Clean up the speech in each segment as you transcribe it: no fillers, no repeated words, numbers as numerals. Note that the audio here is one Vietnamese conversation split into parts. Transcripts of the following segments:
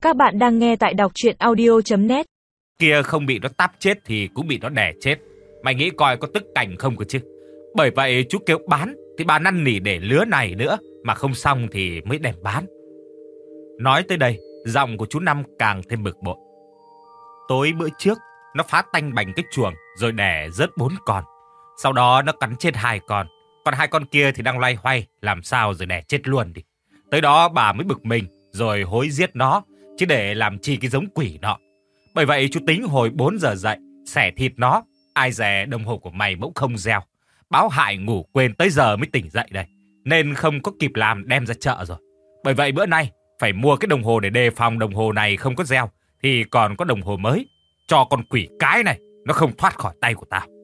Các bạn đang nghe tại đọc truyện audio.net. Kia không bị nó táp chết thì cũng bị nó đè chết. Mày nghĩ coi có tức cảnh không cơ chứ. Bởi vậy chú kêu bán thì bà năn nỉ để lứa này nữa, mà không xong thì mới đem bán. Nói tới đây, giọng của chú Năm càng thêm bực bội. Tối bữa trước, nó phá tanh bành cái chuồng rồi đẻ rớt 4 con. Sau đó nó cắn chết 2 con. Còn 2 con kia thì đang loay hoay làm sao rồi đẻ chết luôn đi. Tới đó bà mới bực mình rồi hối giết nó, chứ để làm chi cái giống quỷ nọ. Bởi vậy chú tính hồi 4 giờ dậy xẻ thịt nó. Ai dè đồng hồ của mày bỗng không reo. Báo hại ngủ quên tới giờ mới tỉnh dậy đây, nên không có kịp làm đem ra chợ rồi. Bởi vậy bữa nay phải mua cái đồng hồ để đề phòng đồng hồ này không có reo thì còn có đồng hồ mới, cho con quỷ cái này nó không thoát khỏi tay của tao.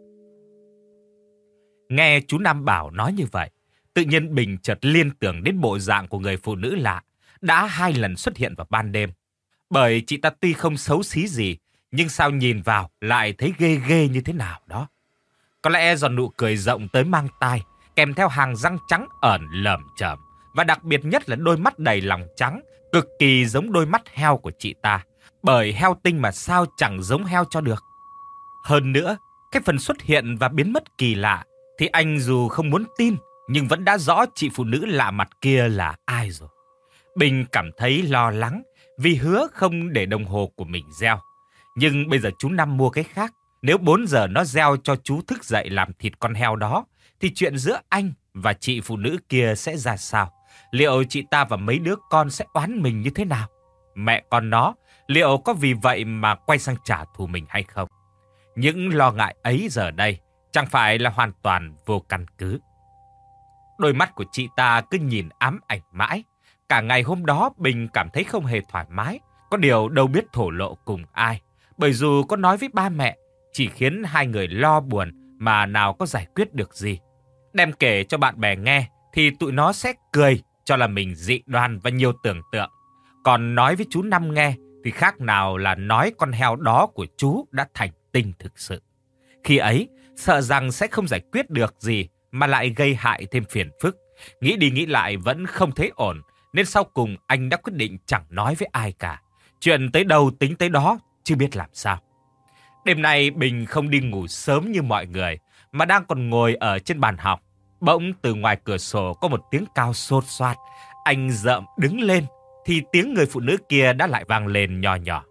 Nghe chú Năm Bảo nói như vậy, tự nhiên Bình chợt liên tưởng đến bộ dạng của người phụ nữ lạ đã 2 lần xuất hiện vào ban đêm. Bởi chị ta tuy không xấu xí gì, nhưng sao nhìn vào lại thấy ghê ghê như thế nào đó. Có lẽ do nụ cười rộng tới mang tai, kèm theo hàng răng trắng ẩn lởm chởm, và đặc biệt nhất là đôi mắt đầy lòng trắng, cực kỳ giống đôi mắt heo của chị ta. Bởi heo tinh mà sao chẳng giống heo cho được. Hơn nữa, cái phần xuất hiện và biến mất kỳ lạ thì anh dù không muốn tin, nhưng vẫn đã rõ chị phụ nữ lạ mặt kia là ai rồi. Bình cảm thấy lo lắng vì hứa không để đồng hồ của mình reo. Nhưng bây giờ chú Năm mua cái khác. Nếu 4 giờ nó reo cho chú thức dậy làm thịt con heo đó, thì chuyện giữa anh và chị phụ nữ kia sẽ ra sao? Liệu chị ta và mấy đứa con sẽ oán mình như thế nào? Mẹ con nó, liệu có vì vậy mà quay sang trả thù mình hay không? Những lo ngại ấy giờ đây chẳng phải là hoàn toàn vô căn cứ. Đôi mắt của chị ta cứ nhìn ám ảnh mãi. Cả ngày hôm đó Bình cảm thấy không hề thoải mái, có điều đâu biết thổ lộ cùng ai. Bởi dù có nói với ba mẹ, chỉ khiến hai người lo buồn mà nào có giải quyết được gì. Đem kể cho bạn bè nghe thì tụi nó sẽ cười cho là mình dị đoan và nhiều tưởng tượng. Còn nói với chú Năm nghe thì khác nào là nói con heo đó của chú đã thành tinh thực sự. Khi ấy, sợ rằng sẽ không giải quyết được gì mà lại gây hại thêm phiền phức. Nghĩ đi nghĩ lại vẫn không thấy ổn, nên sau cùng anh đã quyết định chẳng nói với ai cả. Chuyện tới đâu tính tới đó, chưa biết làm sao. Đêm nay Bình không đi ngủ sớm như mọi người, mà đang còn ngồi ở trên bàn học. Bỗng từ ngoài cửa sổ có một tiếng cao xột xoạt. Anh rợm đứng lên, thì tiếng người phụ nữ kia đã lại vang lên nhỏ nhỏ.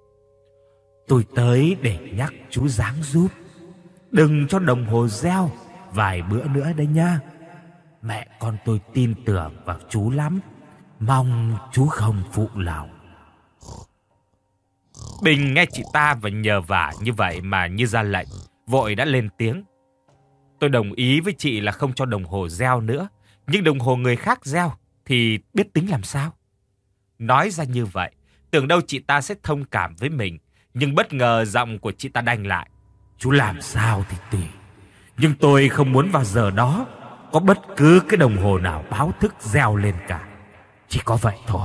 Tôi tới để nhắc chú ráng giúp. Đừng cho đồng hồ reo vài bữa nữa đấy nha. Mẹ con tôi tin tưởng vào chú lắm. Mong chú không phụ lòng. Bình nghe chị ta và nhờ vả như vậy mà như ra lệnh, vội đã lên tiếng. Tôi đồng ý với chị là không cho đồng hồ reo nữa, nhưng đồng hồ người khác reo thì biết tính làm sao? Nói ra như vậy, tưởng đâu chị ta sẽ thông cảm với mình, nhưng bất ngờ giọng của chị ta đanh lại. Chú làm sao thì tùy, nhưng tôi không muốn vào giờ đó có bất cứ cái đồng hồ nào báo thức reo lên cả. Chỉ có vậy thôi.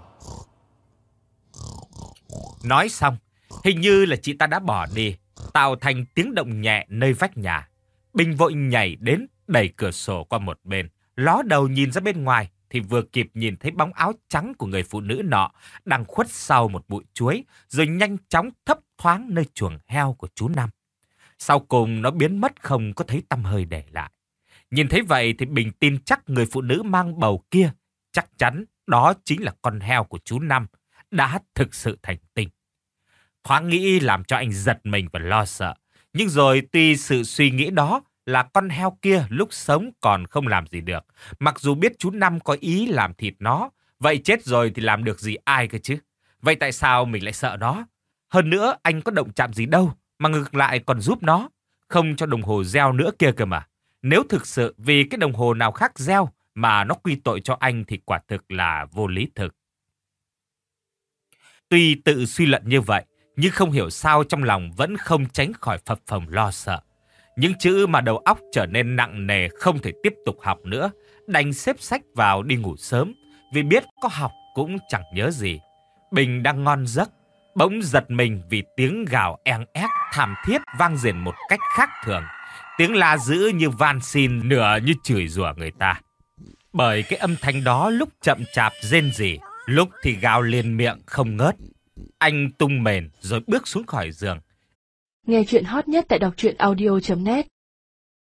Nói xong, hình như là chị ta đã bỏ đi, tạo thành tiếng động nhẹ nơi vách nhà. Bình vội nhảy đến, đẩy cửa sổ qua một bên, ló đầu nhìn ra bên ngoài thì vừa kịp nhìn thấy bóng áo trắng của người phụ nữ nọ đang khuất sau một bụi chuối, rồi nhanh chóng thấp thoáng nơi chuồng heo của chú Năm. Sau cùng nó biến mất không có thấy tăm hơi để lại. Nhìn thấy vậy thì Bình tin chắc người phụ nữ mang bầu kia, chắc chắn đó chính là con heo của chú Năm, đã thực sự thành tinh. Thoáng nghĩ làm cho anh giật mình và lo sợ. Nhưng rồi tuy sự suy nghĩ đó là con heo kia lúc sống còn không làm gì được, mặc dù biết chú Năm có ý làm thịt nó, vậy chết rồi thì làm được gì ai cơ chứ? Vậy tại sao mình lại sợ nó? Hơn nữa anh có động chạm gì đâu, mà ngược lại còn giúp nó, không cho đồng hồ reo nữa kia cơ mà. Nếu thực sự vì cái đồng hồ nào khác reo mà nó quy tội cho anh thì quả thực là vô lý thực. Tuy tự suy luận như vậy, nhưng không hiểu sao trong lòng vẫn không tránh khỏi phập phồng lo sợ. Những chữ mà đầu óc trở nên nặng nề không thể tiếp tục học nữa, đành xếp sách vào đi ngủ sớm, vì biết có học cũng chẳng nhớ gì. Bình đang ngon giấc, bỗng giật mình vì tiếng gào eng ép thảm thiết vang dền một cách khác thường. Tiếng la dữ như van xin, nửa như chửi rủa người ta. Bởi cái âm thanh đó lúc chậm chạp rên rỉ, lúc thì gào liền miệng không ngớt. Anh tung mền rồi bước xuống khỏi giường. Nghe chuyện hot nhất tại đọc truyện audio.net